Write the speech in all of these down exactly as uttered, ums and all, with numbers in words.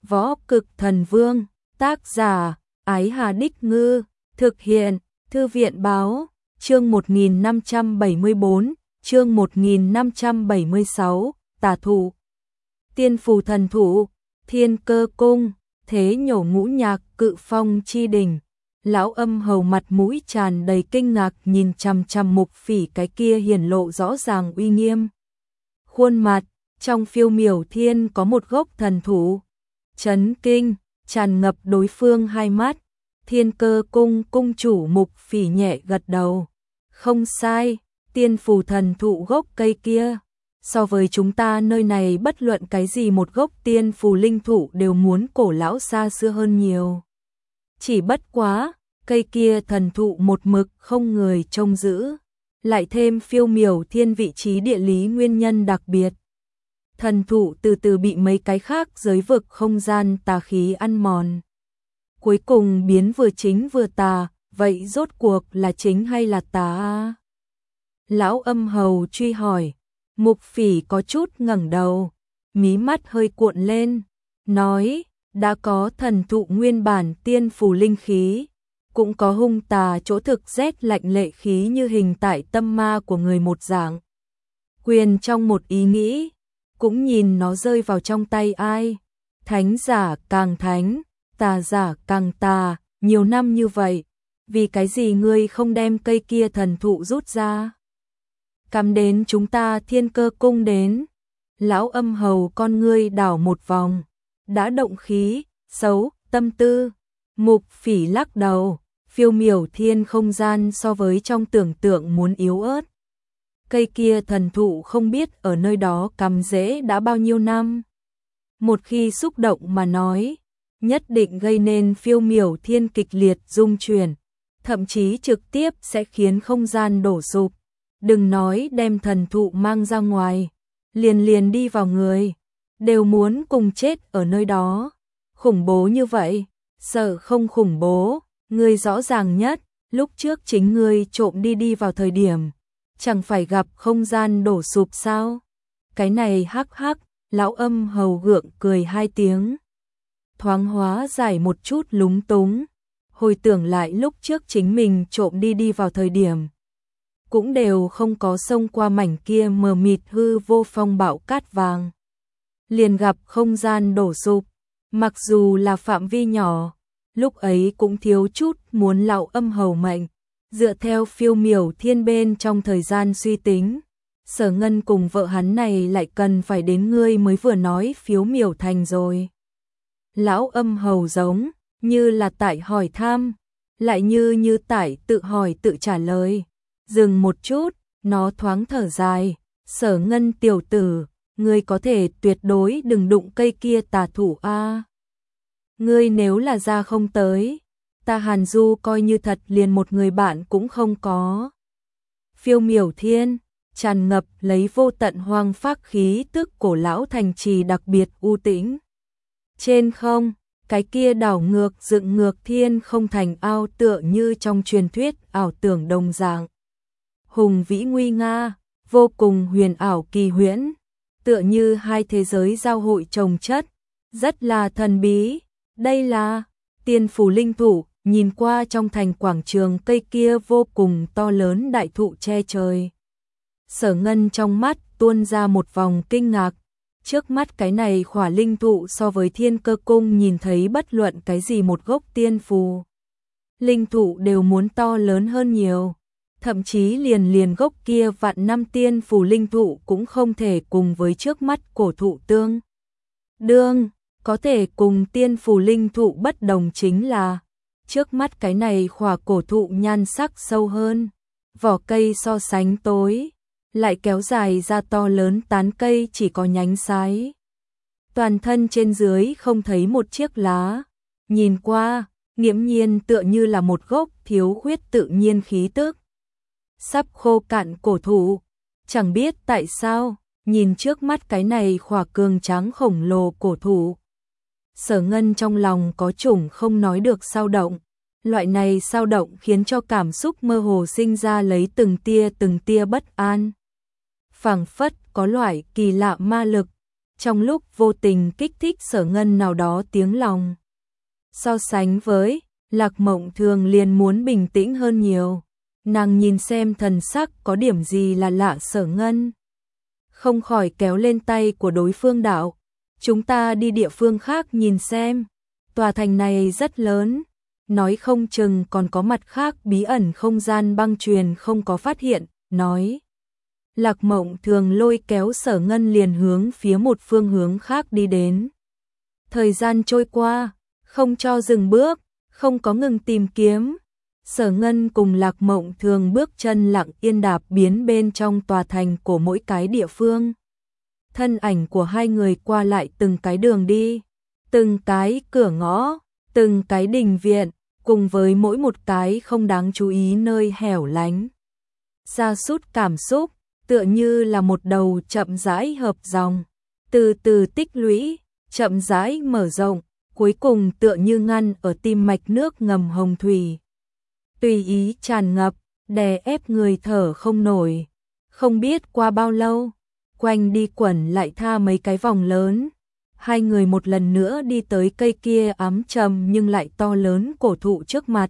Võ Cực Thần Vương, tác giả, Ái Hà Đích Ngư, thực hiện, Thư viện Báo, chương một nghìn năm trăm bảy mươi bốn, chương một nghìn năm trăm bảy mươi sáu, Tà Thụ. Tiên phù thần thụ, Thiên Cơ Cung, thế nhổ ngũ nhạc Cự Phong chi đỉnh. Lão Âm Hầu mặt mũi tràn đầy kinh ngạc nhìn chằm chằm Mục Phỉ cái kia hiển lộ rõ ràng uy nghiêm khuôn mặt. Trong phiêu miểu thiên có một gốc thần thụ. Chấn kinh, tràn ngập đối phương hai mắt. Thiên Cơ Cung cung chủ Mục Phỉ nhẹ gật đầu. Không sai, tiên phù thần thụ gốc cây kia. So với chúng ta nơi này bất luận cái gì một gốc tiên phù linh thụ đều muốn cổ lão xa xưa hơn nhiều. Chỉ bất quá, cây kia thần thụ một mực không người trông giữ. Lại thêm phiêu miểu thiên vị trí địa lý nguyên nhân đặc biệt. Thần thụ từ từ bị mấy cái khác giới vực không gian tà khí ăn mòn. Cuối cùng biến vừa chính vừa tà, vậy rốt cuộc là chính hay là tà? Lão Âm Hầu truy hỏi. Mục Phỉ có chút ngẩng đầu, mí mắt hơi cuộn lên, nói, đã có thần thụ nguyên bản tiên phù linh khí, cũng có hung tà chỗ thực rét lạnh lệ khí như hình tại tâm ma của người một dạng. Quyền trong một ý nghĩ, cũng nhìn nó rơi vào trong tay ai, thánh giả càng thánh, tà giả càng tà, nhiều năm như vậy, vì cái gì ngươi không đem cây kia thần thụ rút ra? Cắm đến chúng ta Thiên Cơ Cung đến. Lão Âm Hầu con ngươi đảo một vòng, đã động khí, xấu, tâm tư. Mục Phỉ lắc đầu, phiêu miểu thiên không gian so với trong tưởng tượng muốn yếu ớt. Cây kia thần thụ không biết ở nơi đó cắm rễ đã bao nhiêu năm. Một khi xúc động mà nói, nhất định gây nên phiêu miểu thiên kịch liệt rung chuyển, thậm chí trực tiếp sẽ khiến không gian đổ sụp. Đừng nói đem thần thụ mang ra ngoài, liền liền đi vào người, đều muốn cùng chết ở nơi đó. Khủng bố như vậy, sợ không khủng bố, ngươi rõ ràng nhất, lúc trước chính ngươi trộm đi đi vào thời điểm, chẳng phải gặp không gian đổ sụp sao? Cái này hắc hắc, Lão Âm Hầu gượng cười hai tiếng. Thoáng hóa giải một chút lúng túng, hồi tưởng lại lúc trước chính mình trộm đi đi vào thời điểm. Cũng đều không có xông qua mảnh kia mờ mịt hư vô phong bạo cát vàng. Liền gặp không gian đổ sụp, mặc dù là phạm vi nhỏ, lúc ấy cũng thiếu chút muốn Lão Âm Hầu mệnh. Dựa theo phiêu miểu thiên bên trong thời gian suy tính, Sở Ngân cùng vợ hắn này lại cần phải đến ngươi mới vừa nói phiếu miểu thành rồi. Lão Âm Hầu giống như là tại hỏi thăm, lại như như tại tự hỏi tự trả lời. Dừng một chút, nó thoáng thở dài, Sở Ngân tiểu tử, ngươi có thể tuyệt đối đừng đụng cây kia tà thụ a. Ngươi nếu là ra không tới, ta Hàn Du coi như thật liền một người bạn cũng không có. Phiêu miểu thiên, tràn ngập lấy vô tận hoang phác khí tức cổ lão thành trì đặc biệt u tĩnh. Trên không, cái kia đảo ngược dựng ngược thiên không thành ao tựa như trong truyền thuyết ảo tưởng đồng dạng. Hùng vĩ nguy nga, vô cùng huyền ảo kỳ huyễn, tựa như hai thế giới giao hội chồng chất, rất là thần bí. Đây là tiên phù linh thụ, nhìn qua trong thành quảng trường cây kia vô cùng to lớn đại thụ che trời. Sở Ngân trong mắt tuôn ra một vòng kinh ngạc, trước mắt cái này khỏa linh thụ so với Thiên Cơ Cung nhìn thấy bất luận cái gì một gốc tiên phù linh thụ đều muốn to lớn hơn nhiều. Thậm chí liền liền gốc kia vạn năm tiên phù linh thụ cũng không thể cùng với trước mắt cổ thụ tương đương. Có thể cùng tiên phù linh thụ bất đồng chính là, trước mắt cái này khỏa cổ thụ nhan sắc sâu hơn, vỏ cây so sánh tối, lại kéo dài ra to lớn tán cây chỉ có nhánh sái. Toàn thân trên dưới không thấy một chiếc lá, nhìn qua, nghiễm nhiên tựa như là một gốc thiếu khuyết tự nhiên khí tức. Sắp khô cạn cổ thụ, chẳng biết tại sao, nhìn trước mắt cái này khỏa cường tráng khổng lồ cổ thụ. Sở Ngân trong lòng có chủng không nói được sao động, loại này sao động khiến cho cảm xúc mơ hồ sinh ra lấy từng tia từng tia bất an. Phảng phất có loại kỳ lạ ma lực, trong lúc vô tình kích thích Sở Ngân nào đó tiếng lòng. So sánh với, Lạc Mộng Thường liền muốn bình tĩnh hơn nhiều. Nàng nhìn xem thần sắc có điểm gì là lạ Sở Ngân. Không khỏi kéo lên tay của đối phương đạo. Chúng ta đi địa phương khác nhìn xem. Tòa thành này rất lớn. Nói không chừng còn có mặt khác bí ẩn không gian băng truyền không có phát hiện. Nói. Lạc Mộng Thường lôi kéo Sở Ngân liền hướng phía một phương hướng khác đi đến. Thời gian trôi qua. Không cho dừng bước. Không có ngừng tìm kiếm. Sở Ngân cùng Lạc Mộng Thường bước chân lặng yên đạp biến bên trong tòa thành của mỗi cái địa phương. Thân ảnh của hai người qua lại từng cái đường đi, từng cái cửa ngõ, từng cái đình viện, cùng với mỗi một cái không đáng chú ý nơi hẻo lánh. Sa sút cảm xúc, tựa như là một đầu chậm rãi hợp dòng, từ từ tích lũy, chậm rãi mở rộng, cuối cùng tựa như ngăn ở tim mạch nước ngầm hồng thủy. Tùy ý tràn ngập, đè ép người thở không nổi. Không biết qua bao lâu, quanh đi quẩn lại tha mấy cái vòng lớn. Hai người một lần nữa đi tới cây kia ám trầm nhưng lại to lớn cổ thụ trước mặt.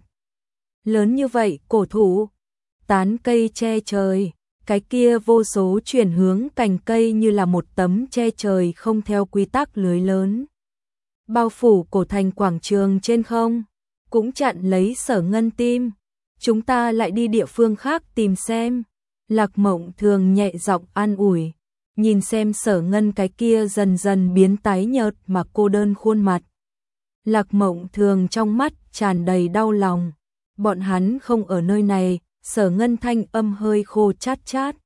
Lớn như vậy cổ thụ, tán cây che trời, cái kia vô số chuyển hướng cành cây như là một tấm che trời không theo quy tắc lưới lớn. Bao phủ cổ thành quảng trường trên không, cũng chặn lấy Sở Ngân tim. Chúng ta lại đi địa phương khác tìm xem. Lạc Mộng Thường nhẹ giọng an ủi, nhìn xem Sở Ngân cái kia dần dần biến tái nhợt mà cô đơn khuôn mặt. Lạc Mộng Thường trong mắt tràn đầy đau lòng. Bọn hắn không ở nơi này. Sở Ngân thanh âm hơi khô chát chát,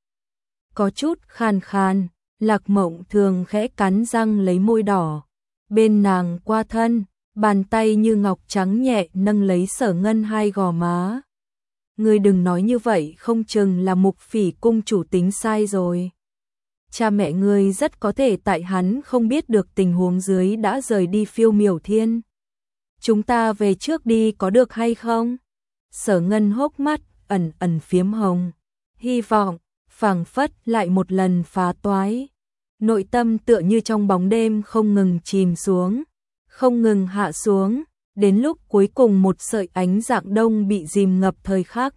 có chút khàn khàn. Lạc Mộng Thường khẽ cắn răng lấy môi đỏ. Bên nàng qua thân, bàn tay như ngọc trắng nhẹ nâng lấy Sở Ngân hai gò má. Ngươi đừng nói như vậy, không chừng là Mục Phỉ cung chủ tính sai rồi. Cha mẹ ngươi rất có thể tại hắn không biết được tình huống dưới đã rời đi Phiêu Miểu Thiên. Chúng ta về trước đi có được hay không? Sở Ngân hốc mắt ẩn ẩn phiếm hồng, hy vọng phảng phất lại một lần phá toái. Nội tâm tựa như trong bóng đêm không ngừng chìm xuống, không ngừng hạ xuống, đến lúc cuối cùng một sợi ánh dạng đông bị dìm ngập thời khắc.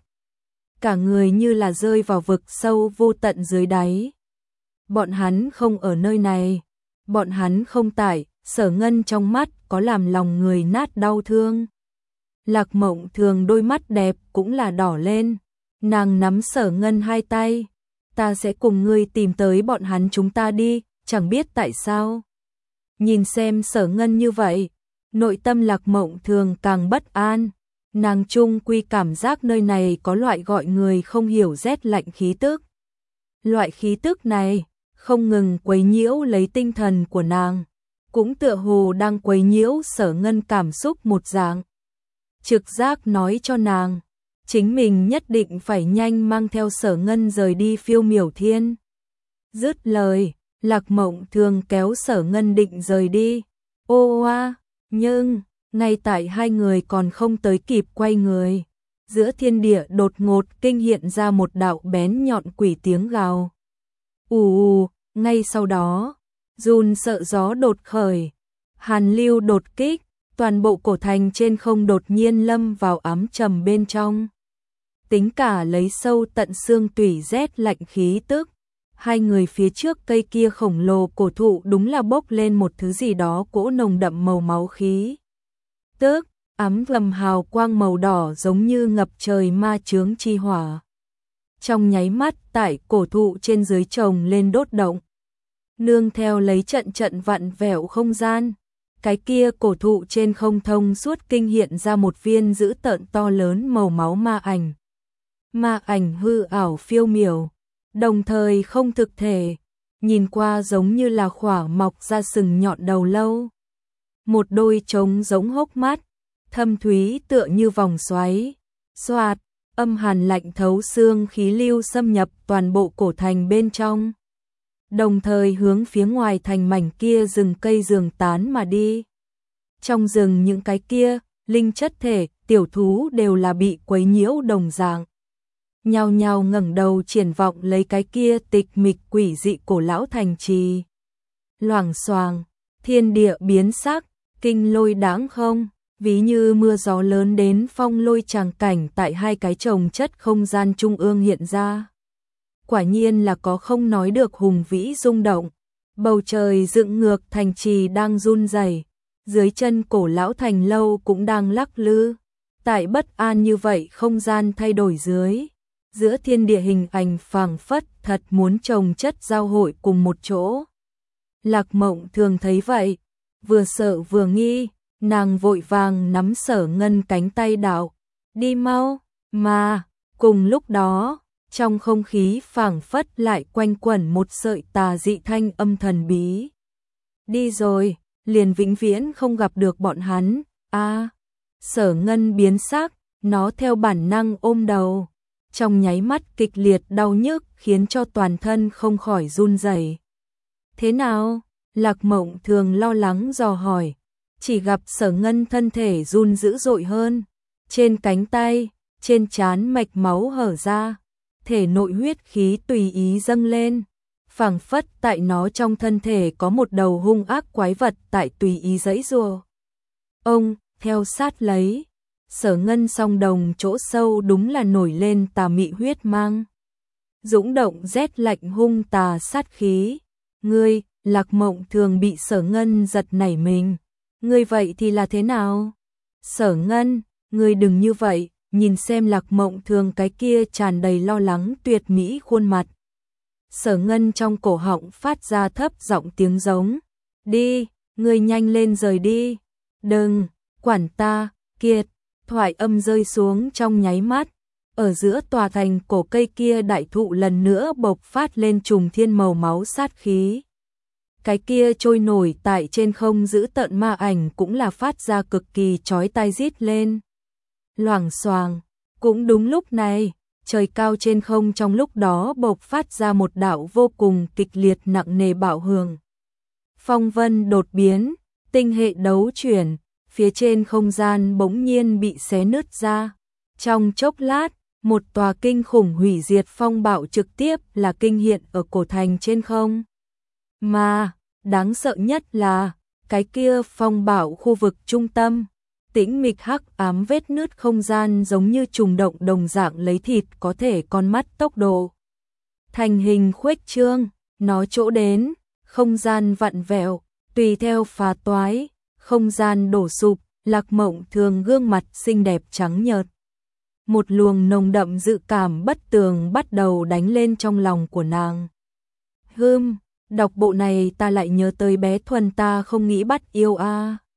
Cả người như là rơi vào vực sâu vô tận dưới đáy. Bọn hắn không ở nơi này, bọn hắn không tại. Sở Ngân trong mắt có làm lòng người nát đau thương. Lạc Mộng Thường đôi mắt đẹp cũng là đỏ lên. Nàng nắm Sở Ngân hai tay. Ta sẽ cùng ngươi tìm tới bọn hắn, chúng ta đi, chẳng biết tại sao. Nhìn xem Sở Ngân như vậy, nội tâm Lạc Mộng Thường càng bất an. Nàng chung quy cảm giác nơi này có loại gọi người không hiểu rét lạnh khí tức. Loại khí tức này không ngừng quấy nhiễu lấy tinh thần của nàng, cũng tựa hồ đang quấy nhiễu Sở Ngân cảm xúc một dạng. Trực giác nói cho nàng, chính mình nhất định phải nhanh mang theo Sở Ngân rời đi Phiêu Miểu Thiên. Dứt lời, Lạc Mộng Thường kéo Sở Ngân định rời đi. Ô oa, nhưng ngay tại hai người còn không tới kịp quay người, giữa thiên địa đột ngột kinh hiện ra một đạo bén nhọn quỷ tiếng gào. Ù ù, ngay sau đó, run sợ gió đột khởi, hàn lưu đột kích, toàn bộ cổ thành trên không đột nhiên lâm vào ám trầm bên trong. Tính cả lấy sâu tận xương tủy rét lạnh khí tức, hai người phía trước cây kia khổng lồ cổ thụ đúng là bốc lên một thứ gì đó cỗ nồng đậm màu máu khí. Tức, ám gầm hào quang màu đỏ giống như ngập trời ma chướng chi hỏa. Trong nháy mắt tại cổ thụ trên dưới trồng lên đốt động. Nương theo lấy trận trận vặn vẹo không gian, cái kia cổ thụ trên không thông suốt kinh hiện ra một viên dữ tợn to lớn màu máu ma ảnh. Ma ảnh hư ảo phiêu miểu, đồng thời không thực thể, nhìn qua giống như là khỏa mọc ra sừng nhọn đầu lâu. Một đôi trống giống hốc mắt, thâm thúy tựa như vòng xoáy, xoạt, âm hàn lạnh thấu xương khí lưu xâm nhập toàn bộ cổ thành bên trong. Đồng thời hướng phía ngoài thành mảnh kia rừng cây rường tán mà đi. Trong rừng những cái kia, linh chất thể, tiểu thú đều là bị quấy nhiễu đồng dạng. Nhao nhao ngẩng đầu triển vọng lấy cái kia tịch mịch quỷ dị cổ lão thành trì. Loảng xoảng, thiên địa biến sắc, kinh lôi đáng không, ví như mưa gió lớn đến phong lôi tràng cảnh tại hai cái chồng chất không gian trung ương hiện ra. Quả nhiên là có không nói được hùng vĩ rung động, bầu trời dựng ngược thành trì đang run rẩy, dưới chân cổ lão thành lâu cũng đang lắc lư. Tại bất an như vậy không gian thay đổi dưới, giữa thiên địa hình ảnh phảng phất thật muốn chồng chất giao hội cùng một chỗ. Lạc Mộng Thường thấy vậy, vừa sợ vừa nghi, nàng vội vàng nắm Sở Ngân cánh tay đạo, đi mau, mà, cùng lúc đó, trong không khí phảng phất lại quanh quẩn một sợi tà dị thanh âm thần bí. Đi rồi, liền vĩnh viễn không gặp được bọn hắn, a Sở Ngân biến sắc, nó theo bản năng ôm đầu, trong nháy mắt kịch liệt đau nhức khiến cho toàn thân không khỏi run rẩy. Thế nào? Lạc Mộng Thường lo lắng dò hỏi, chỉ gặp Sở Ngân thân thể run dữ dội hơn, trên cánh tay, trên trán mạch máu hở ra, thể nội huyết khí tùy ý dâng lên, phảng phất tại nó trong thân thể có một đầu hung ác quái vật tại tùy ý giãy giụa. Ông, theo sát lấy, Sở Ngân song đồng chỗ sâu đúng là nổi lên tà mị huyết mang. Dũng động rét lạnh hung tà sát khí. Ngươi, Lạc Mộng Thường bị Sở Ngân giật nảy mình. Ngươi vậy thì là thế nào? Sở Ngân, ngươi đừng như vậy, nhìn xem Lạc Mộng Thường cái kia tràn đầy lo lắng tuyệt mỹ khuôn mặt. Sở Ngân trong cổ họng phát ra thấp giọng tiếng giống. Đi, ngươi nhanh lên rời đi. Đừng, quản ta, Kiệt. Thoại âm rơi xuống trong nháy mắt. Ở giữa tòa thành cổ cây kia đại thụ lần nữa bộc phát lên trùng thiên màu máu sát khí. Cái kia trôi nổi tại trên không giữ tận ma ảnh cũng là phát ra cực kỳ chói tai rít lên. Loảng xoảng, cũng đúng lúc này, trời cao trên không trong lúc đó bộc phát ra một đạo vô cùng kịch liệt nặng nề bạo hưởng. Phong vân đột biến, tinh hệ đấu chuyển, phía trên không gian bỗng nhiên bị xé nứt ra. Trong chốc lát, một tòa kinh khủng hủy diệt phong bạo trực tiếp là kinh hiện ở cổ thành trên không. Mà, đáng sợ nhất là, cái kia phong bạo khu vực trung tâm, tĩnh mịch hắc ám vết nứt không gian giống như trùng động đồng dạng lấy thịt có thể con mắt tốc độ. Thành hình khuếch trương, nó chỗ đến, không gian vặn vẹo, tùy theo phá toái, không gian đổ sụp, Lạc Mộng Thường gương mặt xinh đẹp trắng nhợt. Một luồng nồng đậm dự cảm bất tường bắt đầu đánh lên trong lòng của nàng. Hừm, đọc bộ này ta lại nhớ tới bé Thuần ta không nghĩ bắt yêu a. À.